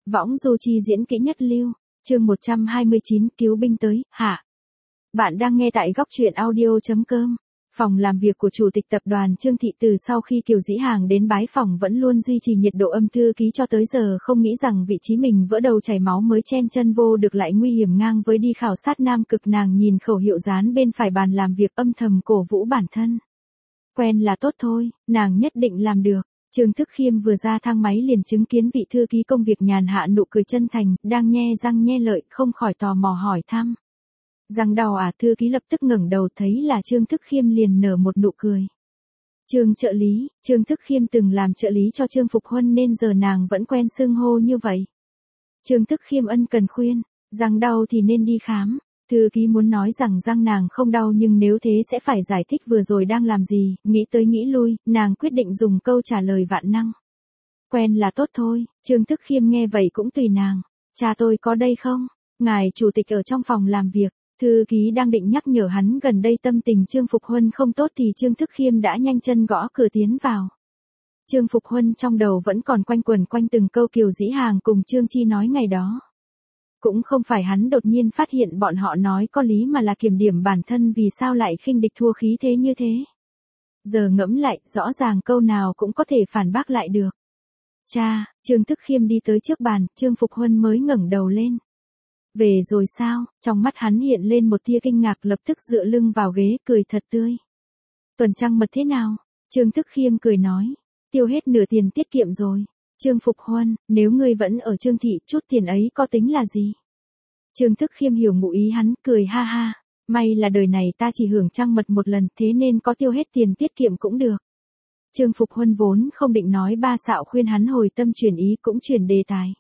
Võng du chi diễn kỹ nhất lưu, chương 129 cứu binh tới, hạ. Bạn đang nghe tại góc truyện audio.com. Phòng làm việc của Chủ tịch Tập đoàn Trương Thị từ sau khi Kiều Dĩ Hàng đến bái phòng vẫn luôn duy trì nhiệt độ âm thư ký cho tới giờ, không nghĩ rằng vị trí mình vỡ đầu chảy máu mới chen chân vô được lại nguy hiểm ngang với đi khảo sát Nam Cực. Nàng nhìn khẩu hiệu dán bên phải bàn làm việc âm thầm cổ vũ bản thân. Quen là tốt thôi, nàng nhất định làm được. Trương Thức Khiêm vừa ra thang máy liền chứng kiến vị thư ký công việc nhàn hạ nụ cười chân thành, đang nhe răng nhe lợi, không khỏi tò mò hỏi thăm. Răng đau à? Thư ký lập tức ngẩng đầu thấy là Trương Thức Khiêm liền nở một nụ cười. Trương trợ lý, Trương Thức Khiêm từng làm trợ lý cho Trương Phục Huân nên giờ nàng vẫn quen xưng hô như vậy. Trương Thức Khiêm ân cần khuyên, răng đau thì nên đi khám. Thư ký muốn nói rằng răng nàng không đau nhưng nếu thế sẽ phải giải thích vừa rồi đang làm gì, nghĩ tới nghĩ lui, nàng quyết định dùng câu trả lời vạn năng. Quen là tốt thôi. Trương Thức Khiêm nghe vậy cũng tùy nàng. Cha tôi có đây không? Ngài chủ tịch ở trong phòng làm việc. Thư ký đang định nhắc nhở hắn gần đây tâm tình Trương Phục Huân không tốt thì Trương Thức Khiêm đã nhanh chân gõ cửa tiến vào. Trương Phục Huân trong đầu vẫn còn quanh quẩn quanh từng câu Kiều Dĩ Hàng cùng Trương Chi nói ngày đó. Cũng không phải hắn đột nhiên phát hiện bọn họ nói có lý mà là kiểm điểm bản thân vì sao lại khinh địch thua khí thế như thế. Giờ ngẫm lại, rõ ràng câu nào cũng có thể phản bác lại được. Cha, Trương Thức Khiêm đi tới trước bàn, Trương Phục Huân mới ngẩng đầu lên. Về rồi sao? Trong mắt hắn hiện lên một tia kinh ngạc, lập tức dựa lưng vào ghế cười thật tươi. Tuần trăng mật thế nào? Trương Thức Khiêm cười nói. Tiêu hết nửa tiền tiết kiệm rồi. Trương Phục Huân, nếu ngươi vẫn ở Trương Thị, chút tiền ấy có tính là gì? Trương Thức Khiêm hiểu ngụ ý hắn, cười ha ha. May là đời này ta chỉ hưởng trăng mật một lần, thế nên có tiêu hết tiền tiết kiệm cũng được. Trương Phục Huân vốn không định nói ba xạo khuyên hắn hồi tâm chuyển ý cũng chuyển đề tài.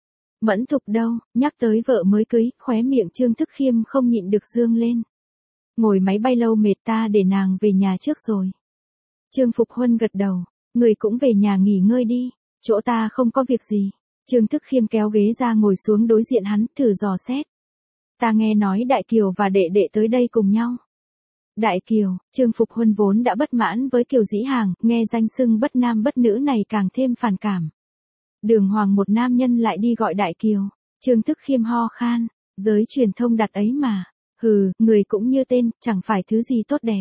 Mẫn Thục đâu? Nhắc tới vợ mới cưới, khóe miệng Trương Thức Khiêm không nhịn được dương lên. Ngồi máy bay lâu mệt, ta để nàng về nhà trước rồi. Trương Phục Huân gật đầu. Người cũng về nhà nghỉ ngơi đi. Chỗ ta không có việc gì. Trương Thức Khiêm kéo ghế ra ngồi xuống đối diện hắn, thử dò xét. Ta nghe nói Đại Kiều và đệ đệ tới đây cùng nhau. Đại Kiều, Trương Phục Huân vốn đã bất mãn với Kiều Dĩ Hàng, nghe danh xưng bất nam bất nữ này càng thêm phản cảm. Đường hoàng một nam nhân lại đi gọi Đại Kiều. Trương Thức Khiêm ho khan. Giới truyền thông đặt ấy mà. Hừ, người cũng như tên, chẳng phải thứ gì tốt đẹp.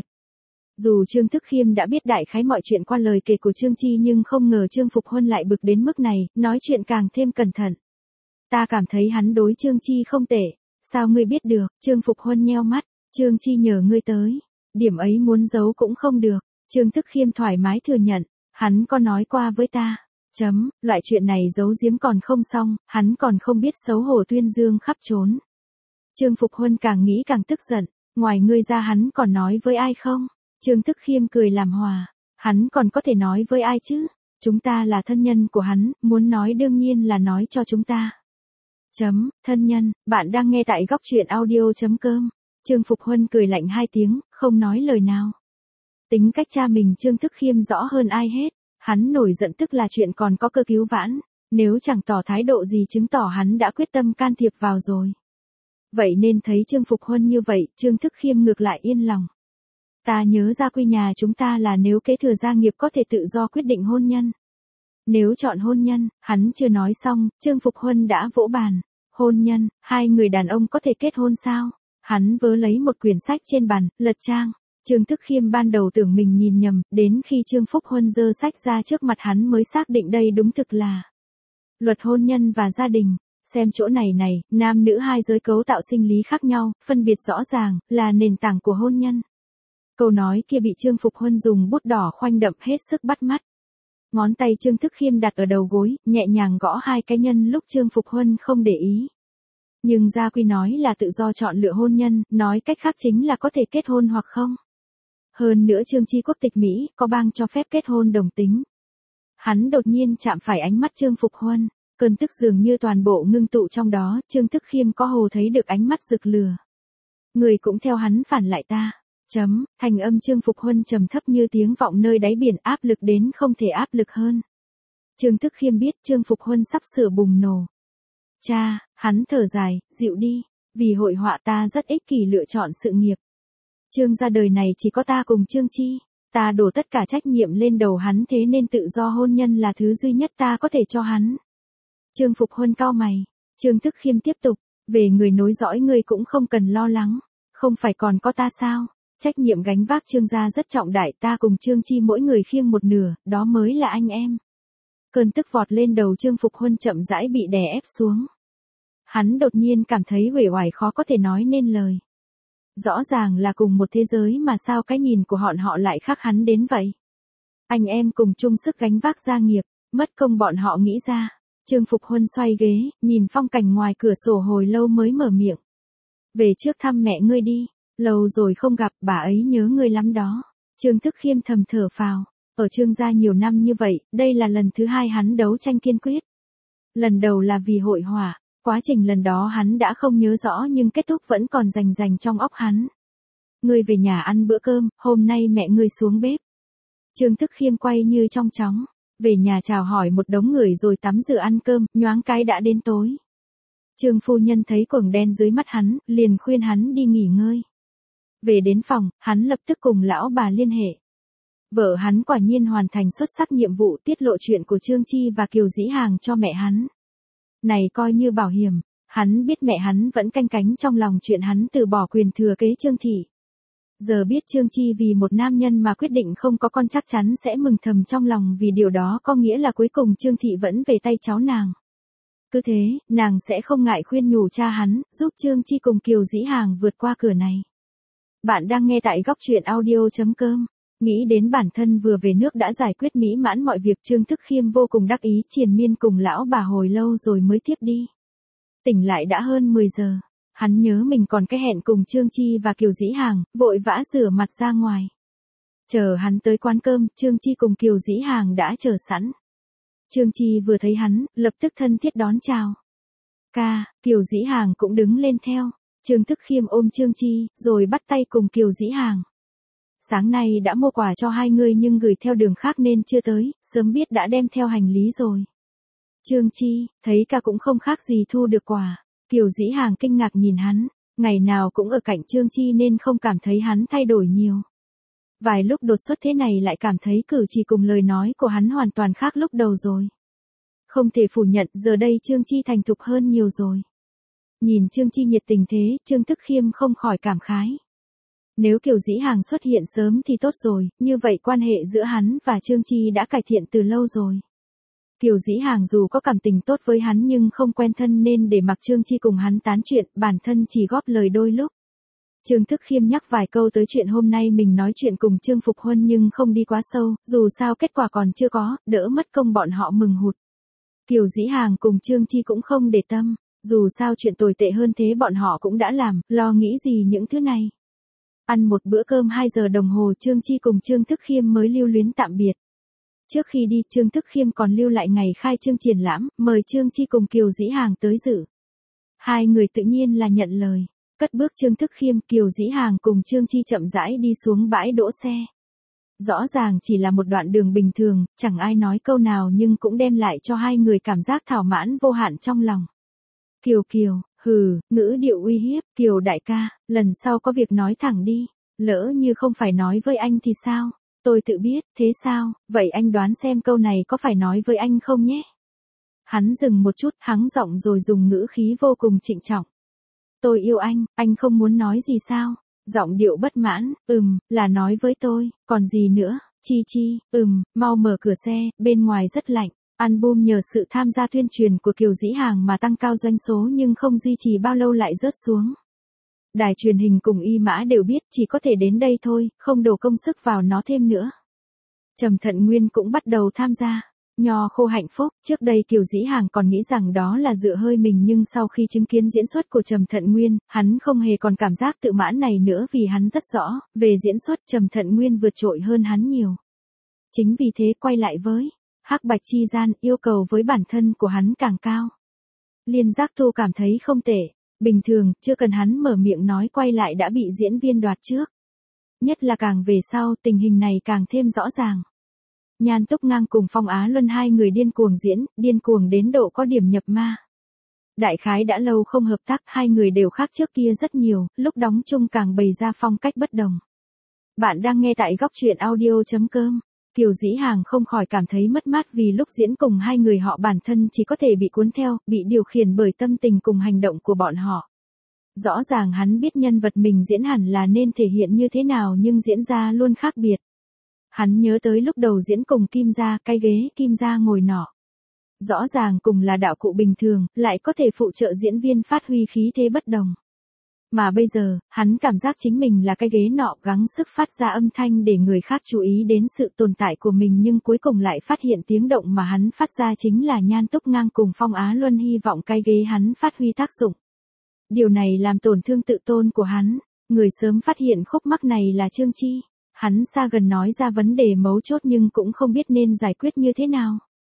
Dù Trương Thức Khiêm đã biết đại khái mọi chuyện qua lời kể của Trương Chi nhưng không ngờ Trương Phục Huân lại bực đến mức này, nói chuyện càng thêm cẩn thận. Ta cảm thấy hắn đối Trương Chi không tệ. Sao ngươi biết được? Trương Phục Huân nheo mắt. Trương Chi nhờ ngươi tới. Điểm ấy muốn giấu cũng không được. Trương Thức Khiêm thoải mái thừa nhận. Hắn có nói qua với ta. Loại chuyện này giấu giếm còn không xong, hắn còn không biết xấu hổ tuyên dương khắp trốn. Trương Phục Huân càng nghĩ càng tức giận. Ngoài ngươi ra hắn còn nói với ai không? Trương Thức Khiêm cười làm hòa. Hắn còn có thể nói với ai chứ? Chúng ta là thân nhân của hắn, muốn nói đương nhiên là nói cho chúng ta. Thân nhân, bạn đang nghe tại góc truyện audio.com. Trương Phục Huân cười lạnh hai tiếng, không nói lời nào. Tính cách cha mình Trương Thức Khiêm rõ hơn ai hết. Hắn nổi giận tức là chuyện còn có cơ cứu vãn. Nếu chẳng tỏ thái độ gì chứng tỏ hắn đã quyết tâm can thiệp vào rồi. Vậy nên thấy Trương Phục Huân như vậy, Trương Thức Khiêm ngược lại yên lòng. Ta nhớ gia quy nhà chúng ta là nếu kế thừa gia nghiệp có thể tự do quyết định hôn nhân. Nếu chọn hôn nhân, hắn chưa nói xong, Trương Phục Huân đã vỗ bàn. Hôn nhân, hai người đàn ông có thể kết hôn sao? Hắn vớ lấy một quyển sách trên bàn, lật trang. Trương Thức Khiêm ban đầu tưởng mình nhìn nhầm, đến khi Trương Phục Huân giơ sách ra trước mặt hắn mới xác định đây đúng thực là luật hôn nhân và gia đình. Xem chỗ này này, nam nữ hai giới cấu tạo sinh lý khác nhau, phân biệt rõ ràng, là nền tảng của hôn nhân. Câu nói kia bị Trương Phục Huân dùng bút đỏ khoanh đậm hết sức bắt mắt. Ngón tay Trương Thức Khiêm đặt ở đầu gối, nhẹ nhàng gõ hai cái nhân lúc Trương Phục Huân không để ý. Nhưng gia quy nói là tự do chọn lựa hôn nhân, nói cách khác chính là có thể kết hôn hoặc không. Hơn nữa Trương Chi quốc tịch Mỹ, có bang cho phép kết hôn đồng tính. Hắn đột nhiên chạm phải ánh mắt Trương Phục Huân, cơn tức dường như toàn bộ ngưng tụ trong đó, Trương Thức Khiêm có hồ thấy được ánh mắt rực lửa. Người cũng theo hắn phản lại ta. Thành âm Trương Phục Huân trầm thấp như tiếng vọng nơi đáy biển, áp lực đến không thể áp lực hơn. Trương Thức Khiêm biết Trương Phục Huân sắp sửa bùng nổ. Cha, hắn thở dài, dịu đi, vì hội họa ta rất ích kỷ lựa chọn sự nghiệp. Trương gia đời này chỉ có ta cùng Trương Chi, ta đổ tất cả trách nhiệm lên đầu hắn thế nên tự do hôn nhân là thứ duy nhất ta có thể cho hắn. Trương Phục Huân cau mày. Trương Thức Khiêm tiếp tục, về người nối dõi ngươi cũng không cần lo lắng, không phải còn có ta sao? Trách nhiệm gánh vác Trương gia rất trọng đại, ta cùng Trương Chi mỗi người khiêng một nửa, đó mới là anh em. Cơn tức vọt lên đầu Trương Phục Huân chậm rãi bị đè ép xuống. Hắn đột nhiên cảm thấy uể oải khó có thể nói nên lời. Rõ ràng là cùng một thế giới mà sao cái nhìn của họ lại khác hắn đến vậy? Anh em cùng chung sức gánh vác gia nghiệp, mất công bọn họ nghĩ ra. Trương Phục Huân xoay ghế, nhìn phong cảnh ngoài cửa sổ hồi lâu mới mở miệng. Về trước thăm mẹ ngươi đi, lâu rồi không gặp, bà ấy nhớ ngươi lắm đó. Trương Thức Khiêm thầm thở phào, ở Trương gia nhiều năm như vậy, đây là lần thứ hai hắn đấu tranh kiên quyết. Lần đầu là vì hội họa, quá trình lần đó hắn đã không nhớ rõ nhưng kết thúc vẫn còn rành trong óc hắn. Ngươi về nhà ăn bữa cơm, hôm nay mẹ ngươi xuống bếp. Trương Thức Khiêm quay như trong chóng, về nhà chào hỏi một đống người rồi tắm rửa ăn cơm, nhoáng cái đã đến tối. Trương phu nhân thấy quầng đen dưới mắt hắn, liền khuyên hắn đi nghỉ ngơi. Về đến phòng, hắn lập tức cùng lão bà liên hệ. Vợ hắn quả nhiên hoàn thành xuất sắc nhiệm vụ tiết lộ chuyện của Trương Chi và Kiều Dĩ Hàng cho mẹ hắn. Này coi như bảo hiểm, hắn biết mẹ hắn vẫn canh cánh trong lòng chuyện hắn từ bỏ quyền thừa kế Trương Thị. Giờ biết Trương Chi vì một nam nhân mà quyết định không có con chắc chắn sẽ mừng thầm trong lòng vì điều đó có nghĩa là cuối cùng Trương Thị vẫn về tay cháu nàng. Cứ thế, nàng sẽ không ngại khuyên nhủ cha hắn, giúp Trương Chi cùng Kiều Dĩ Hàng vượt qua cửa này. Bạn đang nghe tại góc truyện audio.com. Nghĩ đến bản thân vừa về nước đã giải quyết mỹ mãn mọi việc, Trương Thức Khiêm vô cùng đắc ý, triền miên cùng lão bà hồi lâu rồi mới tiếp đi. Tỉnh lại đã hơn 10 giờ. Hắn nhớ mình còn cái hẹn cùng Trương Chi và Kiều Dĩ Hàng, vội vã rửa mặt ra ngoài. Chờ hắn tới quán cơm, Trương Chi cùng Kiều Dĩ Hàng đã chờ sẵn. Trương Chi vừa thấy hắn, lập tức thân thiết đón chào. Ca, Kiều Dĩ Hàng cũng đứng lên theo. Trương Thức Khiêm ôm Trương Chi, rồi bắt tay cùng Kiều Dĩ Hàng. Sáng nay đã mua quà cho hai người nhưng gửi theo đường khác nên chưa tới, sớm biết đã đem theo hành lý rồi. Trương Chi, thấy ca cũng không khác gì thu được quà. Kiều Dĩ Hàng kinh ngạc nhìn hắn, ngày nào cũng ở cạnh Trương Chi nên không cảm thấy hắn thay đổi nhiều. Vài lúc đột xuất thế này lại cảm thấy cử chỉ cùng lời nói của hắn hoàn toàn khác lúc đầu rồi. Không thể phủ nhận giờ đây Trương Chi thành thục hơn nhiều rồi. Nhìn Trương Chi nhiệt tình thế, Trương Thức Khiêm không khỏi cảm khái. Nếu Kiều Dĩ Hàng xuất hiện sớm thì tốt rồi, như vậy quan hệ giữa hắn và Trương Chi đã cải thiện từ lâu rồi. Kiều Dĩ Hàng dù có cảm tình tốt với hắn nhưng không quen thân nên để mặc Trương Chi cùng hắn tán chuyện, bản thân chỉ góp lời đôi lúc. Trương Thức Khiêm nhắc vài câu tới chuyện hôm nay mình nói chuyện cùng Trương Phục Huân nhưng không đi quá sâu, dù sao kết quả còn chưa có, đỡ mất công bọn họ mừng hụt. Kiều Dĩ Hàng cùng Trương Chi cũng không để tâm, dù sao chuyện tồi tệ hơn thế bọn họ cũng đã làm, lo nghĩ gì những thứ này. Ăn một bữa cơm 2 giờ đồng hồ Trương Chi cùng Trương Thức Khiêm mới lưu luyến tạm biệt. Trước khi đi Trương Thức Khiêm còn lưu lại ngày khai trương triển lãm, mời Trương Chi cùng Kiều Dĩ Hàng tới dự. Hai người tự nhiên là nhận lời. Cất bước Trương Thức Khiêm, Kiều Dĩ Hàng cùng Trương Chi chậm rãi đi xuống bãi đỗ xe. Rõ ràng chỉ là một đoạn đường bình thường, chẳng ai nói câu nào nhưng cũng đem lại cho hai người cảm giác thỏa mãn vô hạn trong lòng. Kiều Kiều, hừ, ngữ điệu uy hiếp, Kiều đại ca, lần sau có việc nói thẳng đi, lỡ như không phải nói với anh thì sao? Tôi tự biết, thế sao, vậy anh đoán xem câu này có phải nói với anh không nhé? Hắn dừng một chút, hắng giọng rồi dùng ngữ khí vô cùng trịnh trọng. Tôi yêu anh không muốn nói gì sao? Giọng điệu bất mãn, là nói với tôi, còn gì nữa, Chi Chi, mau mở cửa xe, bên ngoài rất lạnh. Album nhờ sự tham gia tuyên truyền của Kiều Dĩ Hàng mà tăng cao doanh số nhưng không duy trì bao lâu lại rớt xuống. Đài truyền hình cùng Y Mã đều biết chỉ có thể đến đây thôi, không đổ công sức vào nó thêm nữa. Trầm Thận Nguyên cũng bắt đầu tham gia. Nho Khô hạnh phúc, trước đây Kiều Dĩ Hàng còn nghĩ rằng đó là dựa hơi mình nhưng sau khi chứng kiến diễn xuất của Trầm Thận Nguyên, hắn không hề còn cảm giác tự mãn này nữa vì hắn rất rõ, về diễn xuất Trầm Thận Nguyên vượt trội hơn hắn nhiều. Chính vì thế quay lại với hắc bạch chi gian, yêu cầu với bản thân của hắn càng cao. Liên Giác Thu cảm thấy không tệ, bình thường, chưa cần hắn mở miệng nói quay lại đã bị diễn viên đoạt trước. Nhất là càng về sau, tình hình này càng thêm rõ ràng. Nhan Túc Ngang cùng Phong Á Luân hai người điên cuồng diễn, điên cuồng đến độ có điểm nhập ma. Đại khái đã lâu không hợp tác, hai người đều khác trước kia rất nhiều, lúc đóng chung càng bày ra phong cách bất đồng. Bạn đang nghe tại góc truyện audio.com. Kiều Dĩ Hàng không khỏi cảm thấy mất mát vì lúc diễn cùng hai người họ bản thân chỉ có thể bị cuốn theo, bị điều khiển bởi tâm tình cùng hành động của bọn họ. Rõ ràng hắn biết nhân vật mình diễn hẳn là nên thể hiện như thế nào nhưng diễn ra luôn khác biệt. Hắn nhớ tới lúc đầu diễn cùng Kim Gia, cái ghế Kim Gia ngồi nọ. Rõ ràng cùng là đạo cụ bình thường, lại có thể phụ trợ diễn viên phát huy khí thế bất đồng. Mà bây giờ, hắn cảm giác chính mình là cái ghế nọ gắng sức phát ra âm thanh để người khác chú ý đến sự tồn tại của mình nhưng cuối cùng lại phát hiện tiếng động mà hắn phát ra chính là Nhan Túc Ngang cùng Phong Á Luân hy vọng cái ghế hắn phát huy tác dụng. Điều này làm tổn thương tự tôn của hắn, người sớm phát hiện khúc mắc này là Trương Chi. Hắn xa gần nói ra vấn đề mấu chốt nhưng cũng không biết nên giải quyết như thế nào.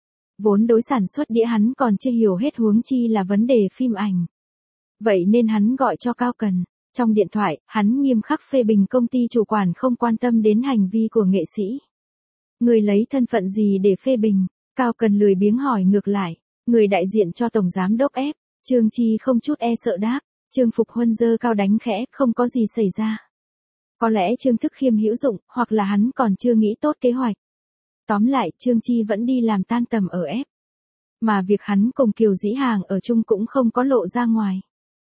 Vốn đối sản xuất đĩa hắn còn chưa hiểu hết huống chi là vấn đề phim ảnh. Vậy nên hắn gọi cho Cao Cần. Trong điện thoại, hắn nghiêm khắc phê bình công ty chủ quản không quan tâm đến hành vi của nghệ sĩ. Người lấy thân phận gì để phê bình? Cao Cần lười biếng hỏi ngược lại. Người đại diện cho Tổng Giám Đốc ép. Trương Chi không chút e sợ đáp. Trương Phục Huân giơ cao đánh khẽ, không có gì xảy ra. Có lẽ Trương Thức Khiêm hữu dụng, hoặc là hắn còn chưa nghĩ tốt kế hoạch. Tóm lại, Trương Chi vẫn đi làm tan tầm ở ép. Mà việc hắn cùng Kiều Dĩ Hàng ở chung cũng không có lộ ra ngoài.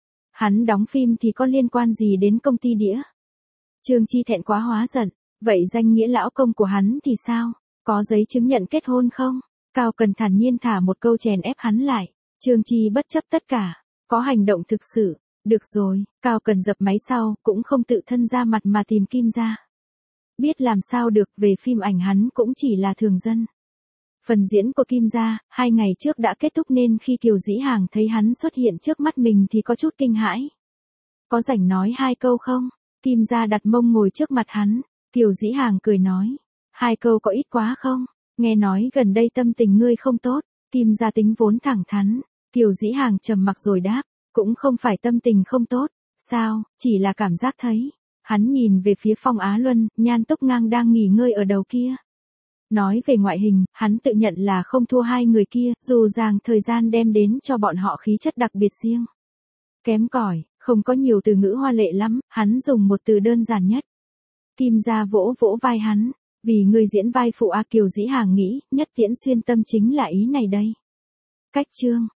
Hắn đóng phim thì có liên quan gì đến công ty đĩa? Trương Chi thẹn quá hóa giận. Vậy danh nghĩa lão công của hắn thì sao? Có giấy chứng nhận kết hôn không? Cao Cần thản nhiên thả một câu chèn ép hắn lại. Trương Chi bất chấp tất cả. Có hành động thực sự. Được rồi, Cao Cần dập máy sau, cũng không tự thân ra mặt mà tìm Kim Gia. Biết làm sao được, về phim ảnh hắn cũng chỉ là thường dân. Phần diễn của Kim Gia, 2 ngày trước đã kết thúc nên khi Kiều Dĩ Hàng thấy hắn xuất hiện trước mắt mình thì có chút kinh hãi. Có rảnh nói 2 câu không? Kim Gia đặt mông ngồi trước mặt hắn. Kiều Dĩ Hàng cười nói. 2 câu có ít quá không? Nghe nói gần đây tâm tình ngươi không tốt. Kim Gia tính vốn thẳng thắn. Kiều Dĩ Hàng trầm mặc rồi đáp. Cũng không phải tâm tình không tốt. Sao, chỉ là cảm giác thấy. Hắn nhìn về phía Phong Á Luân, Nhan Túc Ngang đang nghỉ ngơi ở đầu kia. Nói về ngoại hình, hắn tự nhận là không thua hai người kia, dù rằng thời gian đem đến cho bọn họ khí chất đặc biệt riêng. Kém cỏi, không có nhiều từ ngữ hoa lệ lắm, hắn dùng một từ đơn giản nhất. Kim Gia vỗ vỗ vai hắn, vì người diễn vai phụ A. Kiều Dĩ Hàng nghĩ, Nhất Tiễn Xuyên tâm chính là ý này đây. Cách chương